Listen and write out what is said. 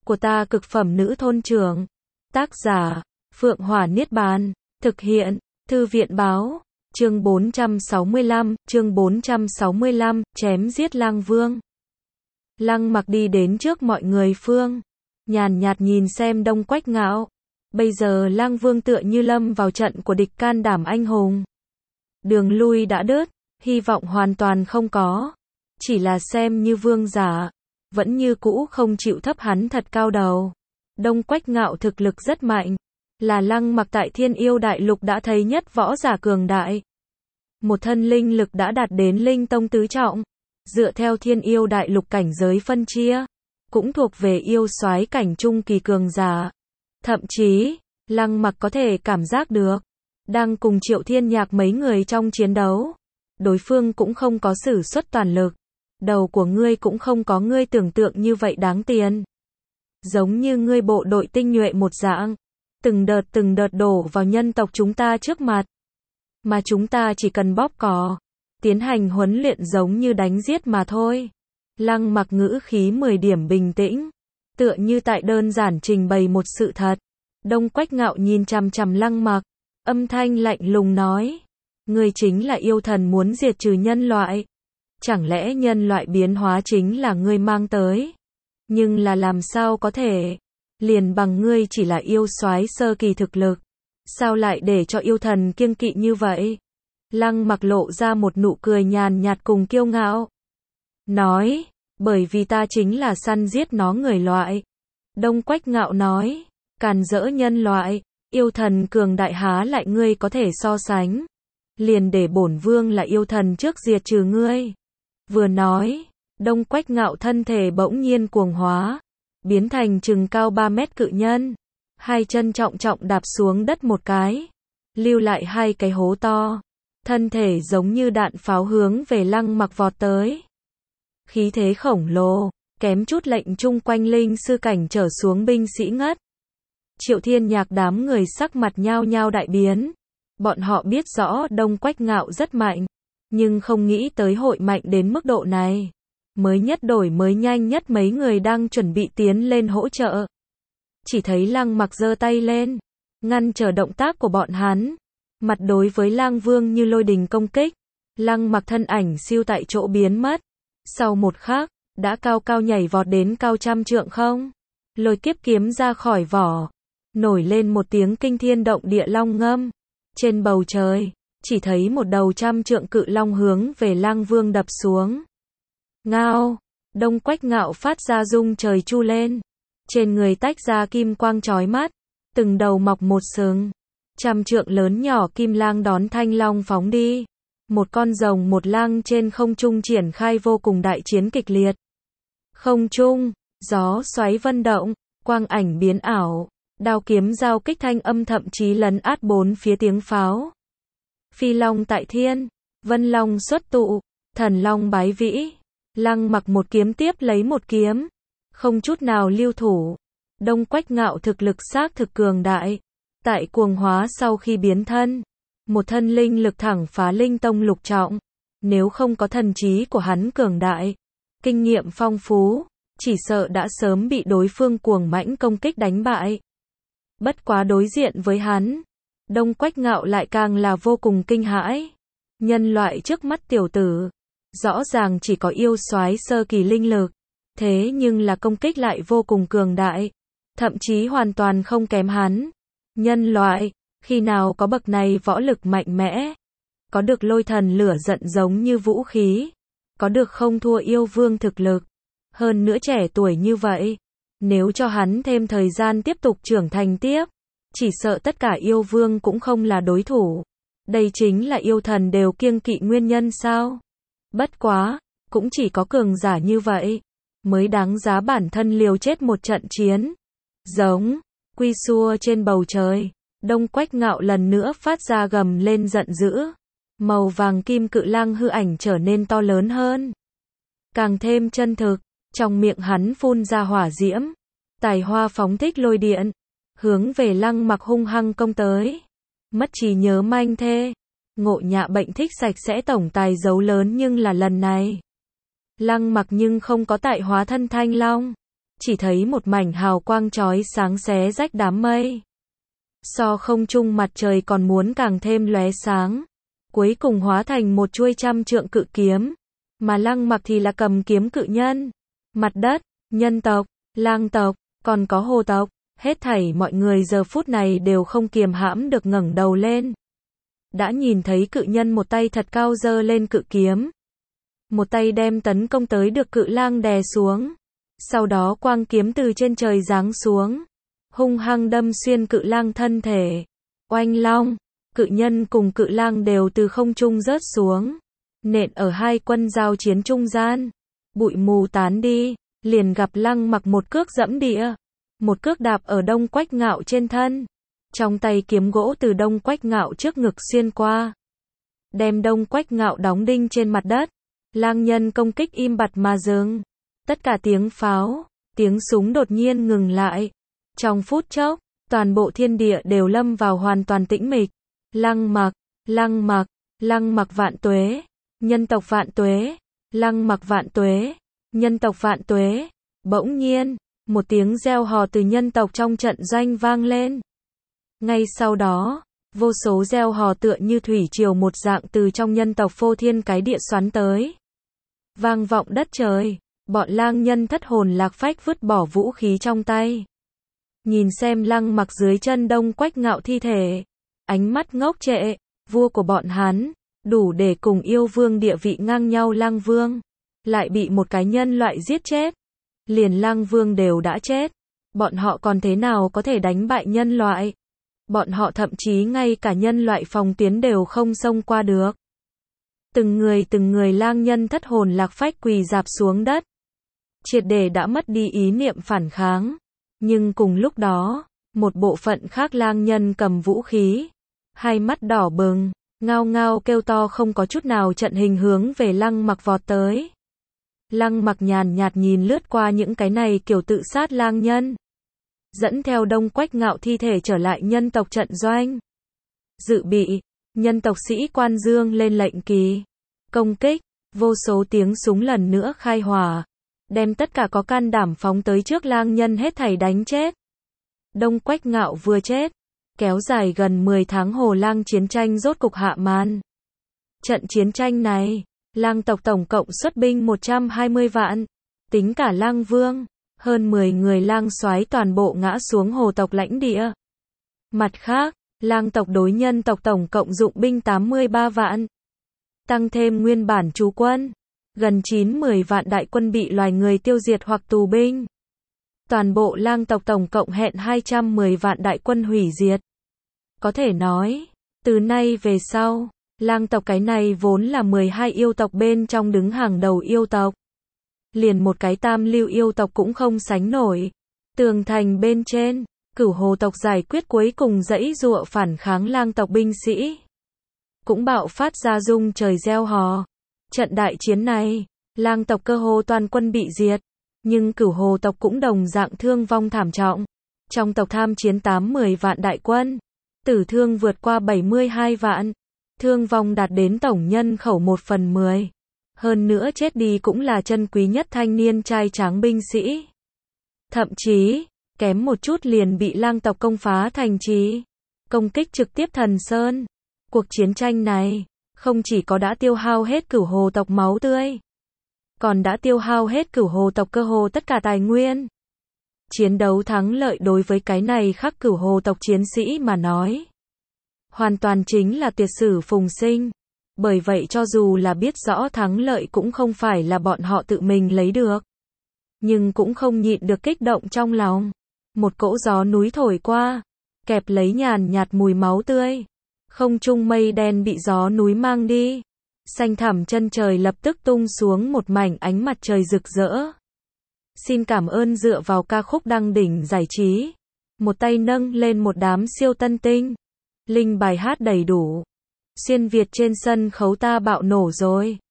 của ta cực phẩm nữ thôn trưởng. Tác giả, Phượng Hỏa Niết Bàn. Thực hiện, Thư viện Báo. Chương 465, chém giết Lang Vương. Lăng Mặc đi đến trước mọi người phương, nhàn nhạt nhìn xem Đông Quách Ngạo. Bây giờ Lang Vương tựa như lâm vào trận của địch, can đảm anh hùng. Đường lui đã đứt, hy vọng hoàn toàn không có. Chỉ là xem như vương giả, vẫn như cũ không chịu thấp hắn thật cao đầu. Đông Quách Ngạo thực lực rất mạnh, là Lăng Mặc tại Thiên Yêu Đại Lục đã thấy nhất võ giả cường đại. Một thân linh lực đã đạt đến linh tông tứ trọng, dựa theo Thiên Yêu Đại Lục cảnh giới phân chia, cũng thuộc về yêu soái cảnh trung kỳ cường giả. Thậm chí, Lăng Mặc có thể cảm giác được, đang cùng Triệu Thiên Nhạc mấy người trong chiến đấu, đối phương cũng không có sử xuất toàn lực. Đầu của ngươi cũng không có ngươi tưởng tượng như vậy đáng tiền. Giống như ngươi bộ đội tinh nhuệ một dạng, từng đợt đổ vào nhân tộc chúng ta trước mặt. Mà chúng ta chỉ cần bóp cò, tiến hành huấn luyện giống như đánh giết mà thôi. Lăng Mặc ngữ khí 10 điểm bình tĩnh, tựa như tại đơn giản trình bày một sự thật. Đông Quách Ngạo nhìn chằm chằm Lăng Mặc, âm thanh lạnh lùng nói: ngươi chính là yêu thần muốn diệt trừ nhân loại. Chẳng lẽ nhân loại biến hóa chính là ngươi mang tới? Nhưng là làm sao có thể? Liền bằng ngươi chỉ là yêu soái sơ kỳ thực lực, sao lại để cho yêu thần kiêng kỵ như vậy? Lăng Mặc lộ ra một nụ cười nhàn nhạt cùng kiêu ngạo, nói: bởi vì ta chính là săn giết nó người loại. Đông Quách Ngạo nói: càn rỡ nhân loại, yêu thần cường đại há lại ngươi có thể so sánh? Liền để bổn vương là yêu thần trước diệt trừ ngươi. Vừa nói, Đông Quách Ngạo thân thể bỗng nhiên cuồng hóa, biến thành chừng cao 3 mét cự nhân. Hai chân trọng trọng đạp xuống đất một cái, lưu lại hai cái hố to. Thân thể giống như đạn pháo hướng về Lăng Mặc vọt tới. Khí thế khổng lồ, kém chút lệnh chung quanh linh sư cảnh trở xuống binh sĩ ngất. Triệu Thiên Nhạc đám người sắc mặt nhao nhao đại biến. Bọn họ biết rõ Đông Quách Ngạo rất mạnh, nhưng không nghĩ tới hội mạnh đến mức độ này. Mới nhất đổi mới nhanh nhất mấy người đang chuẩn bị tiến lên hỗ trợ. Chỉ thấy Lăng Mặc giơ tay lên, ngăn trở động tác của bọn hắn. Mặt đối với Lang Vương như lôi đình công kích. Lăng Mặc thân ảnh siêu tại chỗ biến mất. Sau một khắc, đã cao cao nhảy vọt đến cao trăm trượng không. Lôi kiếp kiếm ra khỏi vỏ, nổi lên một tiếng kinh thiên động địa long ngâm. Trên bầu trời, chỉ thấy một đầu 100 trượng cự long hướng về Lang Vương đập xuống. Ngao, Đông Quách Ngạo phát ra rung trời chu lên. Trên người tách ra kim quang chói mắt, từng đầu mọc một sừng. 100 trượng lớn nhỏ kim lang đón thanh long phóng đi. Một con rồng một lang trên không trung triển khai vô cùng đại chiến kịch liệt. Không trung, gió xoáy vân động, quang ảnh biến ảo, đao kiếm giao kích thanh âm thậm chí lấn át bốn phía tiếng pháo. Phi long tại thiên, vân long xuất tụ, thần long bái vĩ. Lăng Mặc một kiếm tiếp lấy một kiếm, không chút nào lưu thủ. Đông Quách Ngạo thực lực xác thực cường đại. Tại cuồng hóa sau khi biến thân, một thân linh lực thẳng phá linh tông lục trọng. Nếu không có thần trí của hắn cường đại, kinh nghiệm phong phú, chỉ sợ đã sớm bị đối phương cuồng mãnh công kích đánh bại. Bất quá đối diện với hắn, Đông Quách Ngạo lại càng là vô cùng kinh hãi. Nhân loại trước mắt tiểu tử, rõ ràng chỉ có yêu soái sơ kỳ linh lực, thế nhưng là công kích lại vô cùng cường đại, thậm chí hoàn toàn không kém hắn. Nhân loại, khi nào có bậc này võ lực mạnh mẽ, có được lôi thần lửa giận giống như vũ khí, có được không thua yêu vương thực lực, hơn nữa trẻ tuổi như vậy, nếu cho hắn thêm thời gian tiếp tục trưởng thành tiếp, chỉ sợ tất cả yêu vương cũng không là đối thủ. Đây chính là yêu thần đều kiêng kỵ nguyên nhân sao? Bất quá, cũng chỉ có cường giả như vậy, mới đáng giá bản thân liều chết một trận chiến. Giống, quy xua trên bầu trời, Đông Quách Ngạo lần nữa phát ra gầm lên giận dữ. Màu vàng kim cự lang hư ảnh trở nên to lớn hơn, càng thêm chân thực, trong miệng hắn phun ra hỏa diễm, tài hoa phóng thích lôi điện, hướng về Lăng Mặc hung hăng công tới. Mất trí nhớ manh thê, ngộ nhạ bệnh thích sạch sẽ tổng tài giấu lớn, nhưng là lần này Lăng Mặc nhưng không có tại hóa thân thanh long, chỉ thấy một mảnh hào quang chói sáng xé rách đám mây. So không trung mặt trời còn muốn càng thêm lóe sáng, cuối cùng hóa thành một chuôi trăm trượng cự kiếm, mà Lăng Mặc thì là cầm kiếm cự nhân. Mặt đất, nhân tộc, lang tộc, còn có hồ tộc, hết thảy mọi người giờ phút này đều không kiềm hãm được ngẩng đầu lên. Đã nhìn thấy cự nhân một tay thật cao giơ lên cự kiếm, một tay đem tấn công tới được cự lang đè xuống. Sau đó quang kiếm từ trên trời giáng xuống, hung hăng đâm xuyên cự lang thân thể. Oanh long, cự nhân cùng cự lang đều từ không trung rớt xuống, nện ở hai quân giao chiến trung gian. Bụi mù tán đi, liền gặp Lăng Mặc một cước dẫm địa, một cước đạp ở Đông Quách Ngạo trên thân. Trong tay kiếm gỗ từ Đông Quách Ngạo trước ngực xuyên qua, đem Đông Quách Ngạo đóng đinh trên mặt đất. Lang nhân công kích im bặt mà dừng. Tất cả tiếng pháo, tiếng súng đột nhiên ngừng lại. Trong phút chốc, toàn bộ thiên địa đều lâm vào hoàn toàn tĩnh mịch. Lăng Mặc, Lăng Mặc, Lăng Mặc vạn tuế, nhân tộc vạn tuế, Lăng Mặc vạn tuế, nhân tộc vạn tuế. Bỗng nhiên, một tiếng reo hò từ nhân tộc trong trận doanh vang lên. Ngay sau đó, vô số reo hò tựa như thủy triều một dạng từ trong nhân tộc phô thiên cái địa xoắn tới. Vang vọng đất trời, bọn lang nhân thất hồn lạc phách vứt bỏ vũ khí trong tay. Nhìn xem Lăng Mặc dưới chân Đông Quách Ngạo thi thể, ánh mắt ngốc trệ, vua của bọn hắn, đủ để cùng yêu vương địa vị ngang nhau Lăng Vương, lại bị một cái nhân loại giết chết. Liền Lăng Vương đều đã chết, bọn họ còn thế nào có thể đánh bại nhân loại? Bọn họ thậm chí ngay cả nhân loại phòng tuyến đều không xông qua được. Từng người lang nhân thất hồn lạc phách quỳ rạp xuống đất, triệt để đã mất đi ý niệm phản kháng. Nhưng cùng lúc đó, một bộ phận khác lang nhân cầm vũ khí, hai mắt đỏ bừng, ngao ngao kêu to không có chút nào trận hình hướng về Lăng Mặc vọt tới. Lăng Mặc nhàn nhạt nhìn lướt qua những cái này kiểu tự sát lang nhân, dẫn theo Đông Quách Ngạo thi thể trở lại nhân tộc trận doanh. Dự bị, nhân tộc sĩ quan dương lên lệnh kỳ, công kích, vô số tiếng súng lần nữa khai hỏa, đem tất cả có can đảm phóng tới trước lang nhân hết thảy đánh chết. Đông Quách Ngạo vừa chết, kéo dài gần 10 tháng hồ lang chiến tranh rốt cục hạ màn. Trận chiến tranh này, lang tộc tổng cộng xuất binh 120 vạn, tính cả Lang Vương, hơn 10 người lang soái toàn bộ ngã xuống hồ tộc lãnh địa. Mặt khác, lang tộc đối nhân tộc tổng cộng dụng binh 83 vạn, tăng thêm nguyên bản trú quân, gần 9-10 vạn đại quân bị loài người tiêu diệt hoặc tù binh. Toàn bộ lang tộc tổng cộng hẹn 210 vạn đại quân hủy diệt. Có thể nói, từ nay về sau, lang tộc cái này vốn là 12 yêu tộc bên trong đứng hàng đầu yêu tộc. Liền một cái tam lưu yêu tộc cũng không sánh nổi. Tường thành bên trên, Cửu Hồ tộc giải quyết cuối cùng giãy giụa phản kháng lang tộc binh sĩ, cũng bạo phát ra rung trời reo hò. Trận đại chiến này, lang tộc cơ hồ toàn quân bị diệt, nhưng Cửu Hồ tộc cũng đồng dạng thương vong thảm trọng. Trong tộc tham chiến 8-10 vạn đại quân, tử thương vượt qua 72 vạn, thương vong đạt đến tổng nhân khẩu 1/10. Hơn nữa chết đi cũng là chân quý nhất thanh niên trai tráng binh sĩ. Thậm chí, kém một chút liền bị lang tộc công phá thành trì, công kích trực tiếp Thần Sơn. Cuộc chiến tranh này, không chỉ có đã tiêu hao hết Cửu Hồ tộc máu tươi, còn đã tiêu hao hết Cửu Hồ tộc cơ hồ tất cả tài nguyên. Chiến đấu thắng lợi đối với cái này khắc Cửu Hồ tộc chiến sĩ mà nói, hoàn toàn chính là tuyệt sử phùng sinh. Bởi vậy cho dù là biết rõ thắng lợi cũng không phải là bọn họ tự mình lấy được, nhưng cũng không nhịn được kích động trong lòng. Một cỗ gió núi thổi qua, kẹp lấy nhàn nhạt mùi máu tươi. Không trung mây đen bị gió núi mang đi. Xanh thẳm chân trời lập tức tung xuống một mảnh ánh mặt trời rực rỡ. Xin cảm ơn dựa vào ca khúc Đăng Đỉnh giải trí. Một tay nâng lên một đám siêu tân tinh. Linh bài hát đầy đủ. Xuyên Việt trên sân khấu ta bạo nổ rồi.